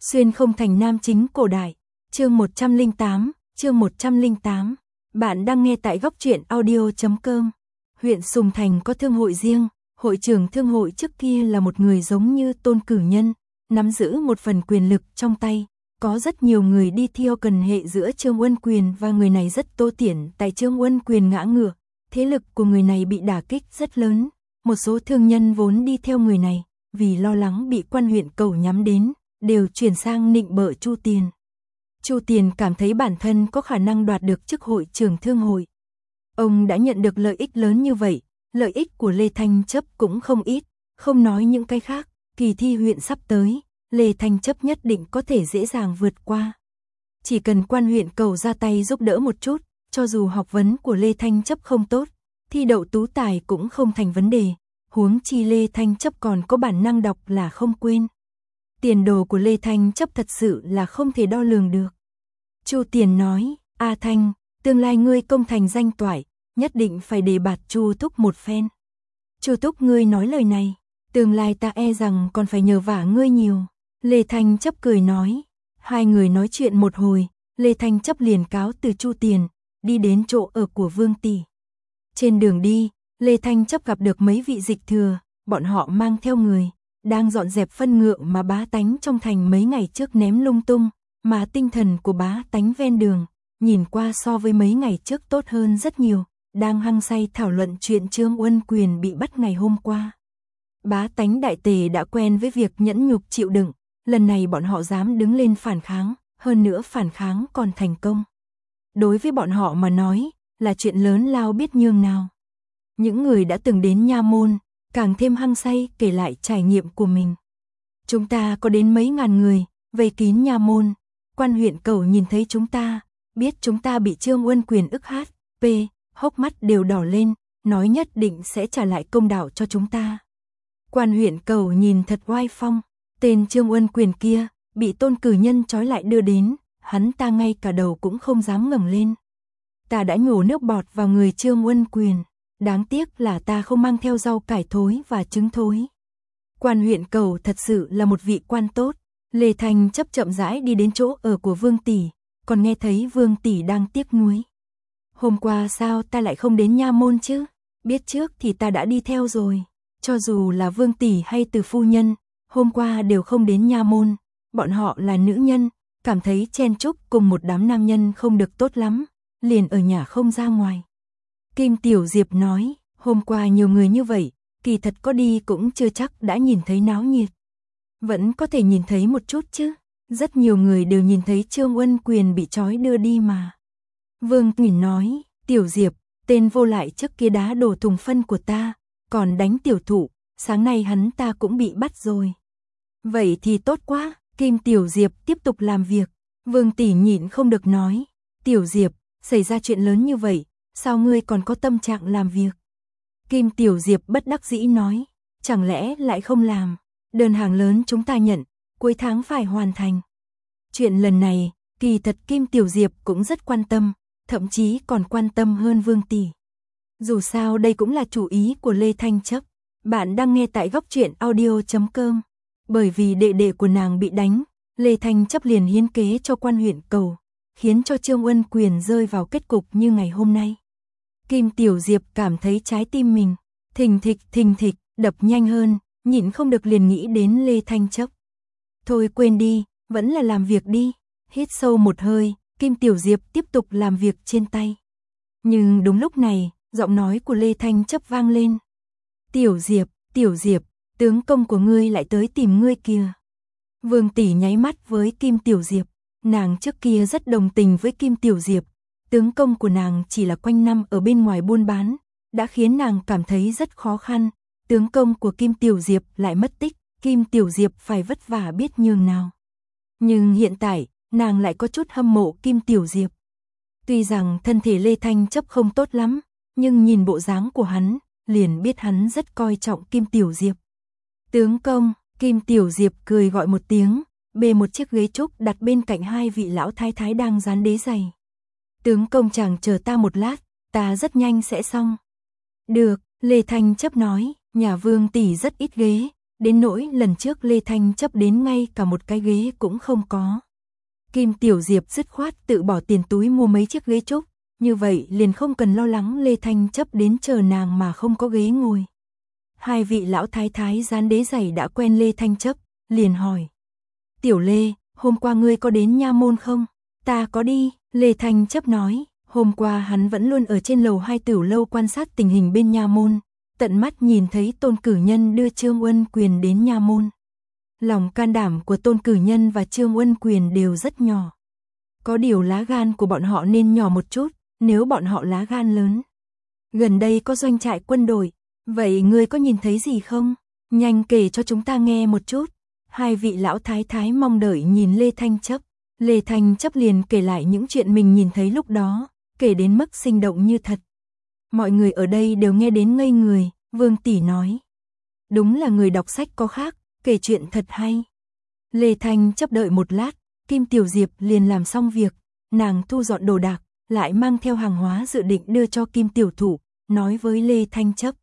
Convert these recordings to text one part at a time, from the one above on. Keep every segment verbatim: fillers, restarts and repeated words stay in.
Xuyên không thành nam chính cổ đại, chương một trăm lẻ tám, chương một trăm lẻ tám. Bạn đang nghe tại góc truyện audio chấm com. Huyện Sùng Thành có thương hội riêng, hội trưởng thương hội trước kia là một người giống như Tôn Cử Nhân, nắm giữ một phần quyền lực trong tay. Có rất nhiều người đi theo cần hệ giữa Trương Uân Quyền và người này rất tô tiện, tại Trương Uân Quyền ngã ngựa, thế lực của người này bị đả kích rất lớn. Một số thương nhân vốn đi theo người này, vì lo lắng bị quan huyện Cầu nhắm đến, đều chuyển sang nịnh bợ Chu Tiền. Chu Tiền cảm thấy bản thân có khả năng đoạt được chức hội trưởng thương hội. Ông đã nhận được lợi ích lớn như vậy, lợi ích của Lê Thanh Chấp cũng không ít, không nói những cái khác, kỳ thi huyện sắp tới, Lê Thanh Chấp nhất định có thể dễ dàng vượt qua. Chỉ cần quan huyện Cầu ra tay giúp đỡ một chút, cho dù học vấn của Lê Thanh Chấp không tốt, thi đậu tú tài cũng không thành vấn đề, huống chi Lê Thanh Chấp còn có bản năng đọc là không quên. Tiền đồ của Lê Thanh Chấp thật sự là không thể đo lường được. Chu Tiền nói, A Thanh, tương lai ngươi công thành danh toại, nhất định phải đề bạt Chu Thúc một phen. Chu Thúc ngươi nói lời này, tương lai ta e rằng còn phải nhờ vả ngươi nhiều. Lê Thanh Chấp cười nói, hai người nói chuyện một hồi, Lê Thanh Chấp liền cáo từ Chu Tiền, đi đến chỗ ở của Vương Tỷ. Trên đường đi, Lê Thanh Chấp gặp được mấy vị dịch thừa, bọn họ mang theo người, đang dọn dẹp phân ngựa mà bá tánh trong thành mấy ngày trước ném lung tung, mà tinh thần của bá tánh ven đường, nhìn qua so với mấy ngày trước tốt hơn rất nhiều, đang hăng say thảo luận chuyện Trương Uân Quyền bị bắt ngày hôm qua. Bá tánh đại tề đã quen với việc nhẫn nhục chịu đựng, lần này bọn họ dám đứng lên phản kháng, hơn nữa phản kháng còn thành công. Đối với bọn họ mà nói, là chuyện lớn lao biết nhường nào. Những người đã từng đến nha môn, càng thêm hăng say kể lại trải nghiệm của mình. Chúng ta có đến mấy ngàn người, vây kín nha môn, quan huyện Cầu nhìn thấy chúng ta, biết chúng ta bị Trương Uân Quyền ức hát, p, hốc mắt đều đỏ lên, nói nhất định sẽ trả lại công đạo cho chúng ta. Quan huyện Cầu nhìn thật oai phong, tên Trương Uân Quyền kia, bị Tôn Cử Nhân trói lại đưa đến, hắn ta ngay cả đầu cũng không dám ngẩng lên. Ta đã nhổ nước bọt vào người Trương Uân Quyền, đáng tiếc là ta không mang theo rau cải thối và trứng thối. Quan huyện Cầu thật sự là một vị quan tốt. Lê Thanh Chấp chậm rãi đi đến chỗ ở của Vương Tỷ, còn nghe thấy Vương Tỷ đang tiếc nuối. Hôm qua sao ta lại không đến nha môn chứ? Biết trước thì ta đã đi theo rồi. Cho dù là Vương Tỷ hay Từ phu nhân, hôm qua đều không đến nha môn. Bọn họ là nữ nhân, cảm thấy chen chúc cùng một đám nam nhân không được tốt lắm, liền ở nhà không ra ngoài. Kim Tiểu Diệp nói, hôm qua nhiều người như vậy, kỳ thật có đi cũng chưa chắc đã nhìn thấy náo nhiệt. Vẫn có thể nhìn thấy một chút chứ, rất nhiều người đều nhìn thấy Trương Uân Quyền bị trói đưa đi mà. Vương Nguyễn nói, Tiểu Diệp, tên vô lại trước kia đá đổ thùng phân của ta, còn đánh tiểu thụ, sáng nay hắn ta cũng bị bắt rồi. Vậy thì tốt quá, Kim Tiểu Diệp tiếp tục làm việc. Vương Tỷ nhịn không được nói, Tiểu Diệp, xảy ra chuyện lớn như vậy, sao ngươi còn có tâm trạng làm việc? Kim Tiểu Diệp bất đắc dĩ nói, chẳng lẽ lại không làm? Đơn hàng lớn chúng ta nhận, cuối tháng phải hoàn thành. Chuyện lần này, kỳ thật Kim Tiểu Diệp cũng rất quan tâm, thậm chí còn quan tâm hơn Vương Tỷ. Dù sao đây cũng là chủ ý của Lê Thanh Chấp. Bạn đang nghe tại góc truyện audio chấm com. Bởi vì đệ đệ của nàng bị đánh, Lê Thanh Chấp liền hiến kế cho quan huyện Cầu, khiến cho Trương Uân Quyền rơi vào kết cục như ngày hôm nay. Kim Tiểu Diệp cảm thấy trái tim mình thình thịch thình thịch đập nhanh hơn, nhịn không được liền nghĩ đến Lê Thanh Chấp. Thôi quên đi, vẫn là làm việc đi. Hít sâu một hơi, Kim Tiểu Diệp tiếp tục làm việc trên tay. Nhưng đúng lúc này, giọng nói của Lê Thanh Chấp vang lên. Tiểu Diệp, Tiểu Diệp, tướng công của ngươi lại tới tìm ngươi kìa. Vương Tỷ nháy mắt với Kim Tiểu Diệp, nàng trước kia rất đồng tình với Kim Tiểu Diệp. Tướng công của nàng chỉ là quanh năm ở bên ngoài buôn bán, đã khiến nàng cảm thấy rất khó khăn. Tướng công của Kim Tiểu Diệp lại mất tích, Kim Tiểu Diệp phải vất vả biết nhường nào. Nhưng hiện tại, nàng lại có chút hâm mộ Kim Tiểu Diệp. Tuy rằng thân thể Lê Thanh Chấp không tốt lắm, nhưng nhìn bộ dáng của hắn, liền biết hắn rất coi trọng Kim Tiểu Diệp. Tướng công, Kim Tiểu Diệp cười gọi một tiếng, bê một chiếc ghế trúc đặt bên cạnh hai vị lão thái thái đang dán đế giày. Tướng công chàng chờ ta một lát, ta rất nhanh sẽ xong. Được, Lê Thanh Chấp nói, nhà Vương Tỷ rất ít ghế, đến nỗi lần trước Lê Thanh Chấp đến ngay cả một cái ghế cũng không có. Kim Tiểu Diệp dứt khoát tự bỏ tiền túi mua mấy chiếc ghế trúc, như vậy liền không cần lo lắng Lê Thanh Chấp đến chờ nàng mà không có ghế ngồi. Hai vị lão thái thái dán đế giày đã quen Lê Thanh Chấp, liền hỏi. Tiểu Lê, hôm qua ngươi có đến nha môn không? Ta có đi, Lê Thanh Chấp nói, hôm qua hắn vẫn luôn ở trên lầu hai tiểu lâu quan sát tình hình bên nha môn, tận mắt nhìn thấy Tôn Cử Nhân đưa Trương Uân Quyền đến nha môn. Lòng can đảm của Tôn Cử Nhân và Trương Uân Quyền đều rất nhỏ. Có điều lá gan của bọn họ nên nhỏ một chút, nếu bọn họ lá gan lớn. Gần đây có doanh trại quân đội, vậy ngươi có nhìn thấy gì không? Nhanh kể cho chúng ta nghe một chút. Hai vị lão thái thái mong đợi nhìn Lê Thanh Chấp. Lê Thanh Chấp liền kể lại những chuyện mình nhìn thấy lúc đó, kể đến mức sinh động như thật. Mọi người ở đây đều nghe đến ngây người, Vương tỷ nói. Đúng là người đọc sách có khác, kể chuyện thật hay. Lê Thanh Chấp đợi một lát, Kim Tiểu Diệp liền làm xong việc, nàng thu dọn đồ đạc, lại mang theo hàng hóa dự định đưa cho Kim Tiểu Thụ, nói với Lê Thanh Chấp.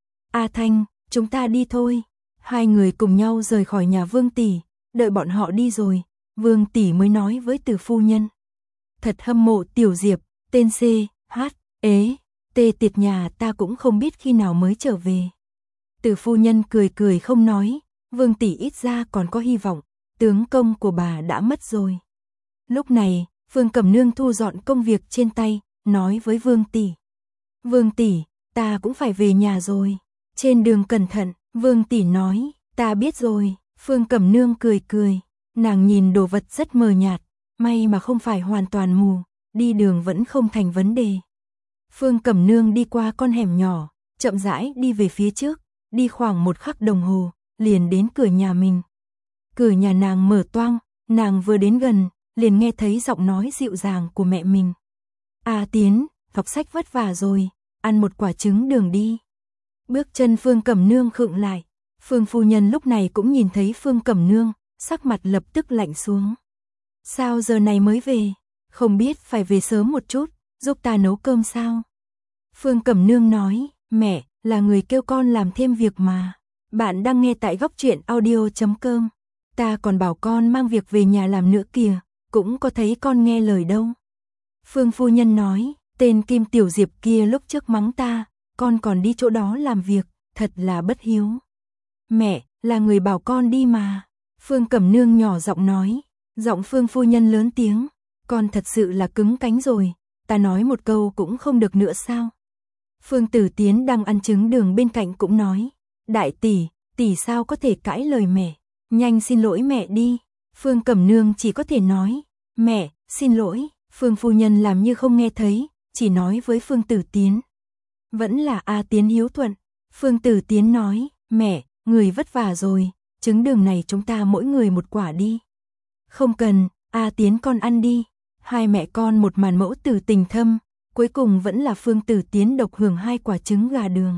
A Thanh, chúng ta đi thôi. Hai người cùng nhau rời khỏi nhà Vương tỷ, đợi bọn họ đi rồi, Vương tỷ mới nói với Từ phu nhân. Thật hâm mộ Tiểu Diệp, tên C, H, ế, T tiệt nhà ta cũng không biết khi nào mới trở về. Từ phu nhân cười cười không nói, Vương tỷ ít ra còn có hy vọng, tướng công của bà đã mất rồi. Lúc này, Phương Cẩm Nương thu dọn công việc trên tay, nói với Vương tỷ. Vương tỷ, ta cũng phải về nhà rồi. Trên đường cẩn thận, Vương tỷ nói, ta biết rồi. Phương Cẩm Nương cười cười, nàng nhìn đồ vật rất mờ nhạt, may mà không phải hoàn toàn mù, đi đường vẫn không thành vấn đề. Phương Cẩm Nương đi qua con hẻm nhỏ, chậm rãi đi về phía trước, đi khoảng một khắc đồng hồ, liền đến cửa nhà mình. Cửa nhà nàng mở toang, nàng vừa đến gần, liền nghe thấy giọng nói dịu dàng của mẹ mình. A Tiến, đọc sách vất vả rồi, ăn một quả trứng đường đi. Bước chân Phương Cẩm Nương khựng lại, Phương phu nhân lúc này cũng nhìn thấy Phương Cẩm Nương, sắc mặt lập tức lạnh xuống. Sao giờ này mới về? Không biết phải về sớm một chút, giúp ta nấu cơm sao? Phương Cẩm Nương nói, mẹ, là người kêu con làm thêm việc mà. Bạn đang nghe tại góc truyện audio chấm com. Ta còn bảo con mang việc về nhà làm nữa kìa, cũng có thấy con nghe lời đâu. Phương phu nhân nói, tên Kim Tiểu Diệp kia lúc trước mắng ta, con còn đi chỗ đó làm việc, thật là bất hiếu. Mẹ, là người bảo con đi mà. Phương Cẩm Nương nhỏ giọng nói, giọng Phương phu nhân lớn tiếng, con thật sự là cứng cánh rồi, ta nói một câu cũng không được nữa sao? Phương Tử Tiến đang ăn trứng đường bên cạnh cũng nói, đại tỷ, tỷ sao có thể cãi lời mẹ, nhanh xin lỗi mẹ đi. Phương Cẩm Nương chỉ có thể nói, mẹ, xin lỗi. Phương phu nhân làm như không nghe thấy, chỉ nói với Phương Tử Tiến. Vẫn là A Tiến hiếu thuận. Phương Tử Tiến nói, mẹ, người vất vả rồi, trứng đường này chúng ta mỗi người một quả đi. Không cần, A Tiến con ăn đi. Hai mẹ con một màn mẫu tử tình thâm, cuối cùng vẫn là Phương Tử Tiến độc hưởng hai quả trứng gà đường.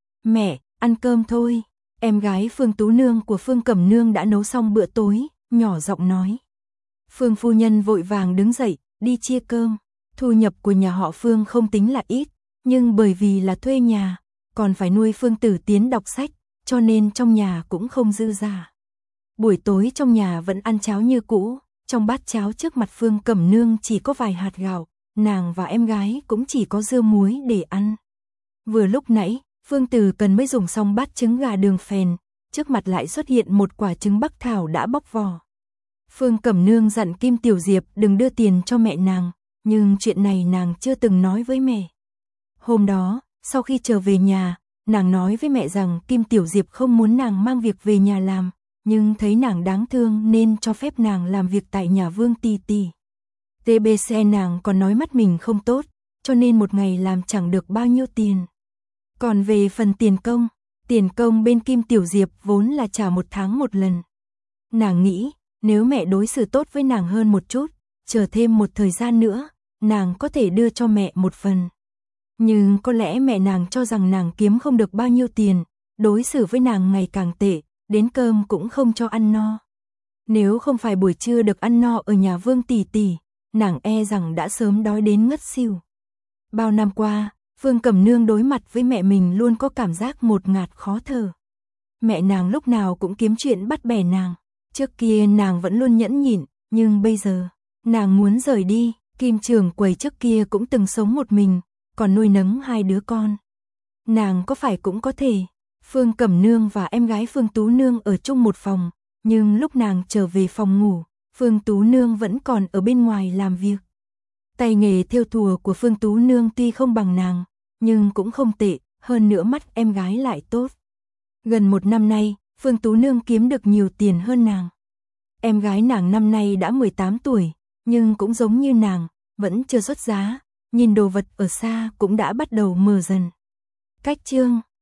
Mẹ, ăn cơm thôi. Em gái Phương Tú Nương của Phương Cẩm Nương đã nấu xong bữa tối, nhỏ giọng nói. Phương phu nhân vội vàng đứng dậy, đi chia cơm. Thu nhập của nhà họ Phương không tính là ít, nhưng bởi vì là thuê nhà, còn phải nuôi Phương Tử Tiến đọc sách, cho nên trong nhà cũng không dư giả. Buổi tối trong nhà vẫn ăn cháo như cũ, trong bát cháo trước mặt Phương Cẩm Nương chỉ có vài hạt gạo, nàng và em gái cũng chỉ có dưa muối để ăn. Vừa lúc nãy, Phương Tử Cần mới dùng xong bát trứng gà đường phèn, trước mặt lại xuất hiện một quả trứng bắc thảo đã bóc vỏ. Phương Cẩm Nương dặn Kim Tiểu Diệp đừng đưa tiền cho mẹ nàng, nhưng chuyện này nàng chưa từng nói với mẹ. Hôm đó, sau khi trở về nhà, nàng nói với mẹ rằng Kim Tiểu Diệp không muốn nàng mang việc về nhà làm, nhưng thấy nàng đáng thương nên cho phép nàng làm việc tại nhà Vương Tỷ Tỷ. tê bê xê nàng còn nói mắt mình không tốt, cho nên một ngày làm chẳng được bao nhiêu tiền. Còn về phần tiền công, tiền công bên Kim Tiểu Diệp vốn là trả một tháng một lần. Nàng nghĩ, nếu mẹ đối xử tốt với nàng hơn một chút, chờ thêm một thời gian nữa, nàng có thể đưa cho mẹ một phần. Nhưng có lẽ mẹ nàng cho rằng nàng kiếm không được bao nhiêu tiền, đối xử với nàng ngày càng tệ, đến cơm cũng không cho ăn no. Nếu không phải buổi trưa được ăn no ở nhà Vương Tỷ Tỷ, nàng e rằng đã sớm đói đến ngất xỉu. Bao năm qua, Phương Cẩm Nương đối mặt với mẹ mình luôn có cảm giác ngột ngạt khó thở. Mẹ nàng lúc nào cũng kiếm chuyện bắt bẻ nàng. Trước kia nàng vẫn luôn nhẫn nhịn, nhưng bây giờ, nàng muốn rời đi. Kim trưởng quầy trước kia cũng từng sống một mình, còn nuôi nấng hai đứa con. Nàng có phải cũng có thể. Phương Cẩm Nương và em gái Phương Tú Nương ở chung một phòng, nhưng lúc nàng trở về phòng ngủ, Phương Tú Nương vẫn còn ở bên ngoài làm việc. Tay nghề thêu thùa của Phương Tú Nương tuy không bằng nàng, nhưng cũng không tệ, hơn nữa mắt em gái lại tốt. Gần một năm nay, Phương Tú Nương kiếm được nhiều tiền hơn nàng. Em gái nàng năm nay đã mười tám tuổi, nhưng cũng giống như nàng, vẫn chưa xuất giá, nhìn đồ vật ở xa cũng đã bắt đầu mờ dần. Cách chương